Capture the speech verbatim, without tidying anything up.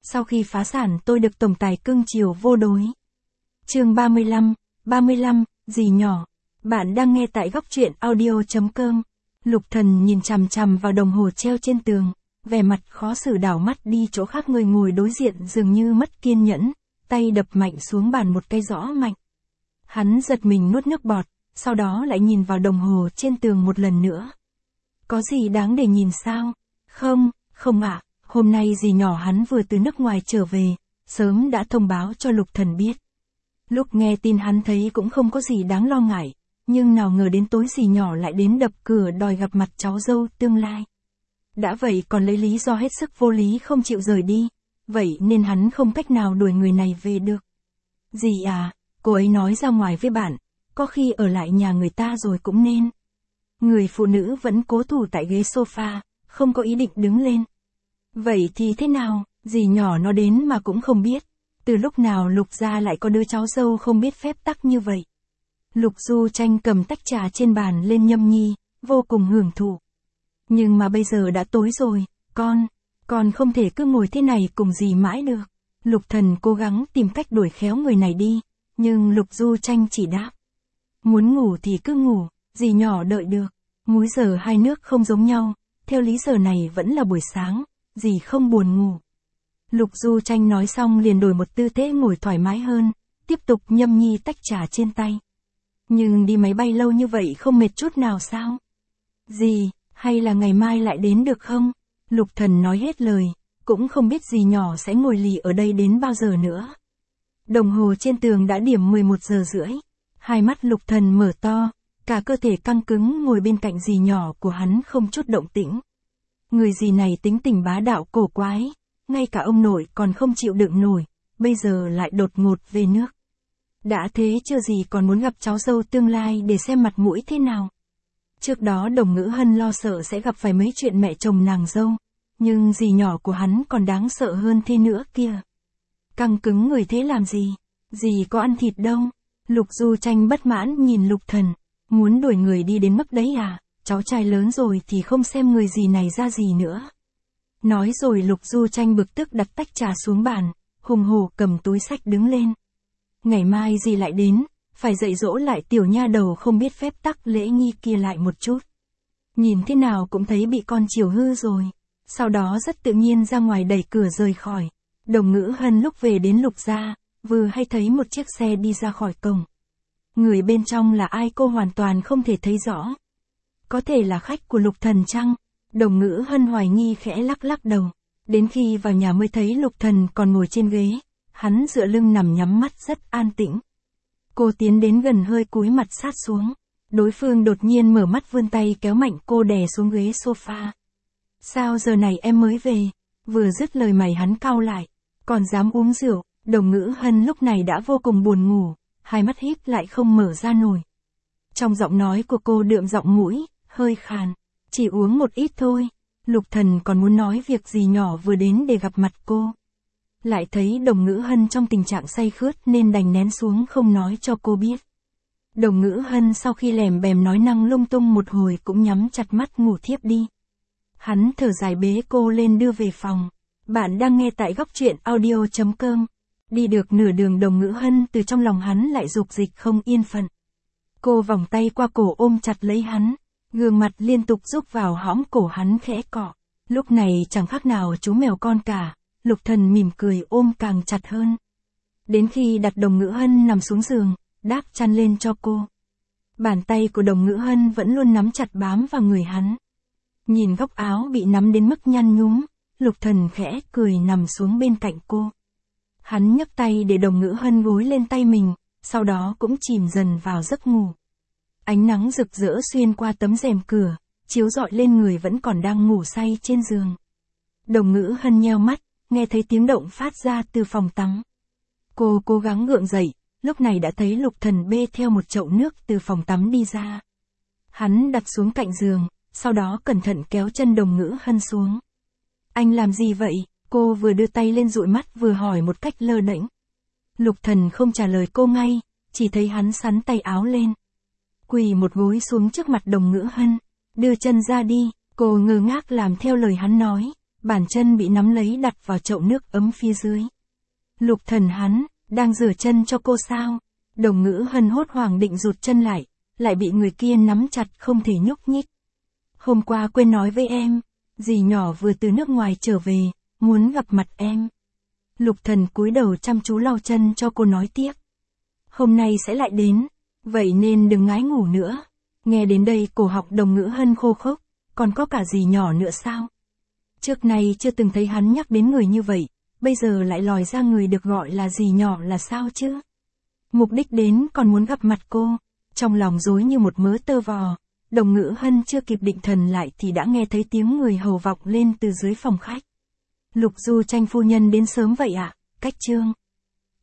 Sau khi phá sản tôi được tổng tài cưng chiều vô đối. Chương ba mươi lăm, ba mươi lăm, dì nhỏ. Bạn đang nghe tại góc truyện audio chấm com. Lục Thần nhìn chằm chằm vào đồng hồ treo trên tường, vẻ mặt khó xử đảo mắt đi chỗ khác, người ngồi đối diện dường như mất kiên nhẫn, tay đập mạnh xuống bàn một cái rõ mạnh. Hắn giật mình nuốt nước bọt, sau đó lại nhìn vào đồng hồ trên tường một lần nữa. Có gì đáng để nhìn sao? Không, không ạ, hôm nay dì nhỏ hắn vừa từ nước ngoài trở về, sớm đã thông báo cho Lục Thần biết. Lúc nghe tin hắn thấy cũng không có gì đáng lo ngại, nhưng nào ngờ đến tối dì nhỏ lại đến đập cửa đòi gặp mặt cháu dâu tương lai. Đã vậy còn lấy lý do hết sức vô lý không chịu rời đi, vậy nên hắn không cách nào đuổi người này về được. Dì à, cô ấy nói ra ngoài với bạn, có khi ở lại nhà người ta rồi cũng nên. Người phụ nữ vẫn cố thủ tại ghế sofa, không có ý định đứng lên. Vậy thì thế nào, dì nhỏ nó đến mà cũng không biết. Từ lúc nào Lục gia lại có đứa cháu dâu không biết phép tắc như vậy. Lục Du Tranh cầm tách trà trên bàn lên nhâm nhi, vô cùng hưởng thụ. Nhưng mà bây giờ đã tối rồi, con, con không thể cứ ngồi thế này cùng dì mãi được. Lục Thần cố gắng tìm cách đuổi khéo người này đi, nhưng Lục Du Tranh chỉ đáp. Muốn ngủ thì cứ ngủ, dì nhỏ đợi được. Múi giờ hai nước không giống nhau, theo lý giờ này vẫn là buổi sáng, dì không buồn ngủ. Lục Du Tranh nói xong liền đổi một tư thế ngồi thoải mái hơn, tiếp tục nhâm nhi tách trà trên tay. Nhưng đi máy bay lâu như vậy không mệt chút nào sao? Dì, hay là ngày mai lại đến được không? Lục Thần nói hết lời, cũng không biết dì nhỏ sẽ ngồi lì ở đây đến bao giờ nữa. Đồng hồ trên tường đã điểm mười một giờ rưỡi, hai mắt Lục Thần mở to, cả cơ thể căng cứng ngồi bên cạnh dì nhỏ của hắn không chút động tĩnh. Người dì này tính tình bá đạo cổ quái, ngay cả ông nội còn không chịu đựng nổi, bây giờ lại đột ngột về nước. Đã thế chưa gì còn muốn gặp cháu dâu tương lai để xem mặt mũi thế nào. Trước đó Đồng Ngữ Hân lo sợ sẽ gặp phải mấy chuyện mẹ chồng nàng dâu, nhưng dì nhỏ của hắn còn đáng sợ hơn thế nữa kia. Căng cứng người thế làm gì? Dì có ăn thịt đâu? Lục Du Tranh bất mãn nhìn Lục Thần, muốn đuổi người đi đến mức đấy à? Cháu trai lớn rồi thì không xem người dì này ra gì nữa. Nói rồi Lục Du Tranh bực tức đặt tách trà xuống bàn, hùng hổ cầm túi xách đứng lên. Ngày mai dì lại đến, phải dạy dỗ lại tiểu nha đầu không biết phép tắc lễ nghi kia lại một chút. Nhìn thế nào cũng thấy bị con chiều hư rồi. Sau đó rất tự nhiên ra ngoài đẩy cửa rời khỏi. Đồng Ngữ Hân lúc về đến Lục gia, vừa hay thấy một chiếc xe đi ra khỏi cổng. Người bên trong là ai cô hoàn toàn không thể thấy rõ. Có thể là khách của Lục Thần chăng? Đồng Ngữ Hân hoài nghi khẽ lắc lắc đầu. Đến khi vào nhà mới thấy Lục Thần còn ngồi trên ghế. Hắn dựa lưng nằm nhắm mắt rất an tĩnh. Cô tiến đến gần hơi cúi mặt sát xuống. Đối phương đột nhiên mở mắt vươn tay kéo mạnh cô đè xuống ghế sofa. Sao giờ này em mới về? Vừa dứt lời mày hắn cau lại. Còn dám uống rượu? Đồng Ngữ Hân lúc này đã vô cùng buồn ngủ. Hai mắt híp lại không mở ra nổi. Trong giọng nói của cô đượm giọng mũi, hơi khàn. Chỉ uống một ít thôi. Lục Thần còn muốn nói việc gì nhỏ vừa đến để gặp mặt cô. Lại thấy Đồng Ngữ Hân trong tình trạng say khướt nên đành nén xuống không nói cho cô biết. Đồng Ngữ Hân sau khi lèm bèm nói năng lung tung một hồi cũng nhắm chặt mắt ngủ thiếp đi. Hắn thở dài bế cô lên đưa về phòng. Bạn đang nghe tại góc truyện audio chấm com. Đi được nửa đường Đồng Ngữ Hân từ trong lòng hắn lại dục dịch không yên phận. Cô vòng tay qua cổ ôm chặt lấy hắn, gương mặt liên tục rúc vào hõm cổ hắn khẽ cọ. Lúc này chẳng khác nào chú mèo con cả. Lục Thần mỉm cười ôm càng chặt hơn. Đến khi đặt Đồng Ngữ Hân nằm xuống giường, đáp chăn lên cho cô. Bàn tay của Đồng Ngữ Hân vẫn luôn nắm chặt bám vào người hắn. Nhìn góc áo bị nắm đến mức nhăn nhúm, Lục Thần khẽ cười nằm xuống bên cạnh cô. Hắn nhấc tay để Đồng Ngữ Hân gối lên tay mình, sau đó cũng chìm dần vào giấc ngủ. Ánh nắng rực rỡ xuyên qua tấm rèm cửa, chiếu rọi lên người vẫn còn đang ngủ say trên giường. Đồng Ngữ Hân nheo mắt, nghe thấy tiếng động phát ra từ phòng tắm. Cô cố gắng gượng dậy, lúc này đã thấy Lục Thần bê theo một chậu nước từ phòng tắm đi ra. Hắn đặt xuống cạnh giường, sau đó cẩn thận kéo chân Đồng Ngữ Hân xuống. Anh làm gì vậy? Cô vừa đưa tay lên dụi mắt vừa hỏi một cách lơ đễnh. Lục Thần không trả lời cô ngay, chỉ thấy hắn xắn tay áo lên. Quỳ một gối xuống trước mặt Đồng Ngữ Hân. Đưa chân ra đi, cô ngơ ngác làm theo lời hắn nói. bàn chân bị nắm lấy đặt vào chậu nước ấm phía dưới. Lục Thần hắn, đang rửa chân cho cô sao? Đồng Ngữ Hân hốt hoảng định rụt chân lại, lại bị người kia nắm chặt không thể nhúc nhích. Hôm qua quên nói với em, dì nhỏ vừa từ nước ngoài trở về, muốn gặp mặt em. Lục Thần cúi đầu chăm chú lau chân cho cô nói tiếp. Hôm nay sẽ lại đến, vậy nên đừng ngái ngủ nữa. Nghe đến đây cổ họng Đồng Ngữ Hân khô khốc, còn có cả dì nhỏ nữa sao? Trước nay chưa từng thấy hắn nhắc đến người như vậy, bây giờ lại lòi ra người được gọi là dì nhỏ là sao chứ? Mục đích đến còn muốn gặp mặt cô, trong lòng rối như một mớ tơ vò. Đồng Ngữ Hân chưa kịp định thần lại thì đã nghe thấy tiếng người hầu vọng lên từ dưới phòng khách. Lục Du Tranh phu nhân đến sớm vậy ạ, à? Cách Trương.